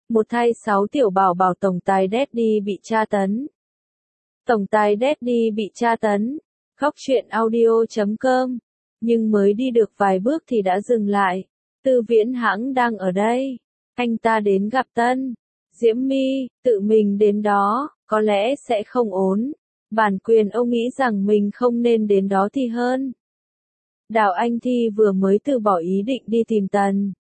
một thay 6 tiểu bảo bảo tổng tài Daddy bị tra tấn. Tổng tài Daddy bị tra tấn. Khóc chuyện audio.com. Nhưng mới đi được vài bước thì đã dừng lại. Tư Viễn Hãng đang ở đây. Anh ta đến gặp Tân Diễm My, tự mình đến đó, có lẽ sẽ không ổn. Bản quyền ông nghĩ rằng mình không nên đến đó thì hơn. Đào Anh Thi vừa mới từ bỏ ý định đi tìm Tần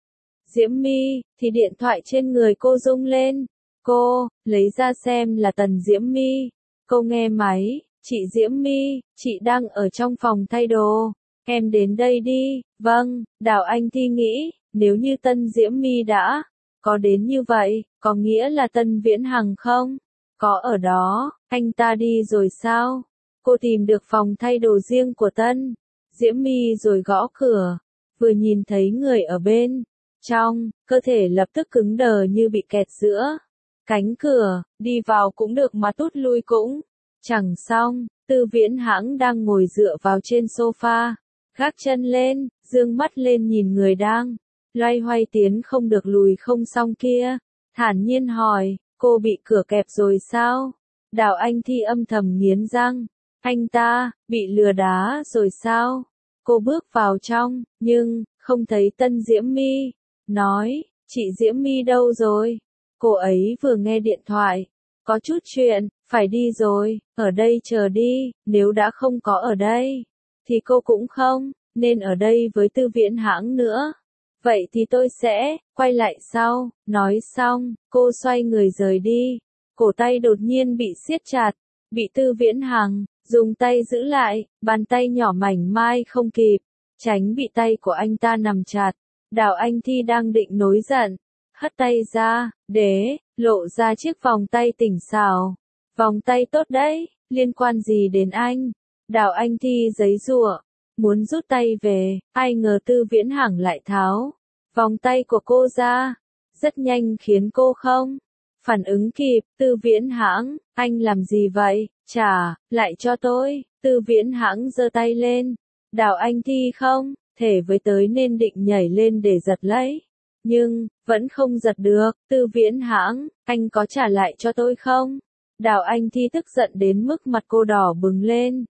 Diễm My, thì điện thoại trên người cô rung lên. Cô lấy ra xem là Tần Diễm My. Cô nghe máy, chị Diễm My, chị đang ở trong phòng thay đồ. Em đến đây đi. Vâng, Đào Anh Thi nghĩ, nếu như Tân Diễm My đã có đến như vậy, có nghĩa là Tân Viễn Hằng không? Có ở đó, anh ta đi rồi sao? Cô tìm được phòng thay đồ riêng của Tân Diễm My rồi gõ cửa. Vừa nhìn thấy người ở bên trong, cơ thể lập tức cứng đờ như bị kẹt giữa cánh cửa, đi vào cũng được mà tút lui cũng chẳng xong. Tư Viễn Hãng đang ngồi dựa vào trên sofa, gác chân lên, dương mắt lên nhìn người đang loay hoay tiến không được lùi không xong kia, thản nhiên hỏi, cô bị cửa kẹp rồi sao? Đào Anh Thi âm thầm nghiến răng, anh ta bị lừa đá rồi sao? Cô bước vào trong, nhưng không thấy Tân Diễm My. Nói, chị Diễm My đâu rồi? Cô ấy vừa nghe điện thoại, có chút chuyện, phải đi rồi, ở đây chờ đi, nếu đã không có ở đây, thì cô cũng không nên ở đây với Tư Viễn Hãng nữa. Vậy thì tôi sẽ quay lại sau. Nói xong, cô xoay người rời đi. Cổ tay đột nhiên bị siết chặt, bị Tư Viễn Hằng dùng tay giữ lại, bàn tay nhỏ mảnh mai không kịp tránh bị tay của anh ta nắm chặt. Đào Anh Thi đang định nổi giận, hất tay ra, để lộ ra chiếc vòng tay tỉnh xảo. Vòng tay tốt đấy, liên quan gì đến anh? Đào Anh Thi giãy giụa, muốn rút tay về, ai ngờ Tư Viễn Hằng lại tháo vòng tay của cô ra, rất nhanh khiến cô không phản ứng kịp. Tư Viễn Hãng, anh làm gì vậy? Trả lại cho tôi. Tư Viễn Hãng giơ tay lên. Đào Anh Thi không thể với tới nên định nhảy lên để giật lấy, nhưng vẫn không giật được. Tư Viễn Hãng, anh có trả lại cho tôi không? Đào Anh Thi tức giận đến mức mặt cô đỏ bừng lên.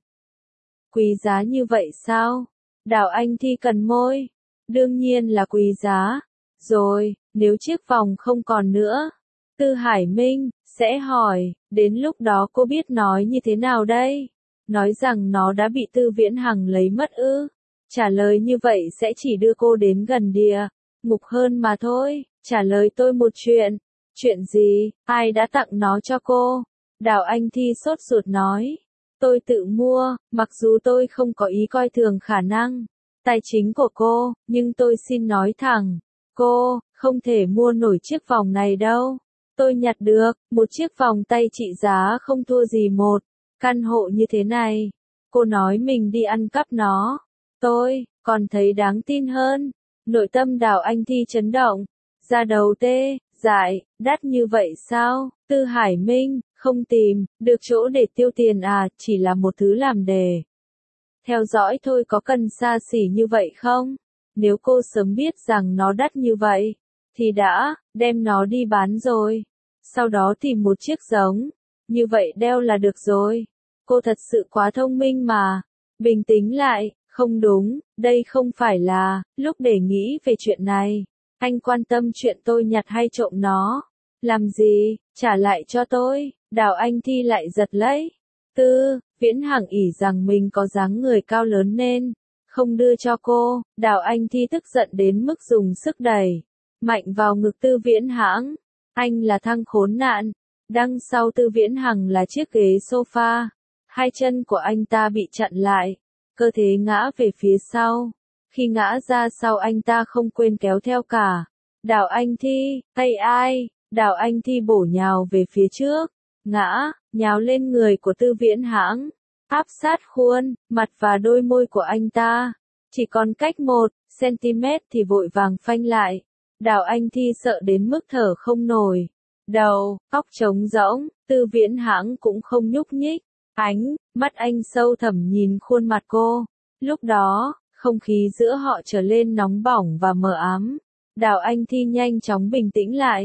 Quý giá như vậy sao? Đào Anh Thi cắn môi. Đương nhiên là quý giá. Rồi, nếu chiếc vòng không còn nữa, Tư Hải Minh sẽ hỏi, đến lúc đó cô biết nói như thế nào đây? Nói rằng nó đã bị Tư Viễn Hằng lấy mất ư? Trả lời như vậy sẽ chỉ đưa cô đến gần địa ngục hơn mà thôi. Trả lời tôi một chuyện. Chuyện gì? Ai đã tặng nó cho cô? Đào Anh Thi sốt ruột nói. Tôi tự mua, mặc dù tôi không có ý coi thường khả năng tài chính của cô, nhưng tôi xin nói thẳng, cô không thể mua nổi chiếc vòng này đâu. Tôi nhặt được một chiếc vòng tay trị giá không thua gì một căn hộ như thế này. Cô nói mình đi ăn cắp nó. Tôi còn thấy đáng tin hơn. Nội tâm Đào Anh Thi chấn động, da đầu tê dại. Đắt như vậy sao? Tư Hải Minh không tìm được chỗ để tiêu tiền à? Chỉ là một thứ làm đề theo dõi thôi, có cần xa xỉ như vậy không? Nếu cô sớm biết rằng nó đắt như vậy, thì đã đem nó đi bán rồi. Sau đó tìm một chiếc giống như vậy đeo là được rồi. Cô thật sự quá thông minh mà. Bình tĩnh lại, không đúng, đây không phải là lúc để nghĩ về chuyện này. Anh quan tâm chuyện tôi nhặt hay trộm nó. Làm gì? Trả lại cho tôi. Đào Anh Thi lại giật lấy. Tư Viễn Hằng ỷ rằng mình có dáng người cao lớn nên không đưa cho cô. Đào Anh Thi tức giận đến mức dùng sức đẩy mạnh vào ngực Tư Viễn Hãng. Anh là thằng khốn nạn. Đằng sau Tư Viễn Hằng là chiếc ghế sofa. Hai chân của anh ta bị chặn lại, cơ thể ngã về phía sau. Khi ngã ra sau anh ta không quên kéo theo cả Đào Anh Thi. Tay ai? Đào Anh Thi bổ nhào về phía trước, ngã nhào lên người của Tư Viễn Hãng, áp sát khuôn mặt và đôi môi của anh ta. Chỉ còn cách 1 cm thì vội vàng phanh lại. Đào Anh Thi sợ đến mức thở không nổi. Đầu óc trống rỗng. Tư Viễn Hãng cũng không nhúc nhích. Ánh mắt anh sâu thẳm nhìn khuôn mặt cô. Lúc đó, không khí giữa họ trở lên nóng bỏng và mờ ám. Đào Anh Thi nhanh chóng bình tĩnh lại.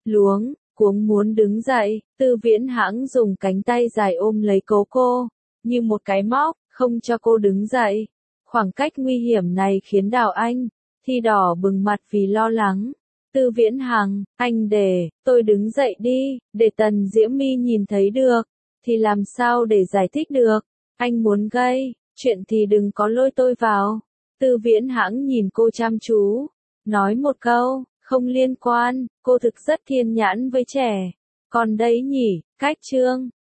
luống, cuống muốn đứng dậy, Tư Viễn Hãng dùng cánh tay dài ôm lấy cô, như một cái móc, không cho cô đứng dậy. Khoảng cách nguy hiểm này khiến Đào Anh thì đỏ bừng mặt vì lo lắng. Tư Viễn Hằng, anh để tôi đứng dậy đi, để Tần Diễm My nhìn thấy được, thì làm sao để giải thích được. Anh muốn gây chuyện thì đừng có lôi tôi vào. Tư Viễn Hãng nhìn cô chăm chú, nói một câu, không liên quan, cô thực rất thiên nhãn với trẻ. Còn đấy nhỉ, cách chương.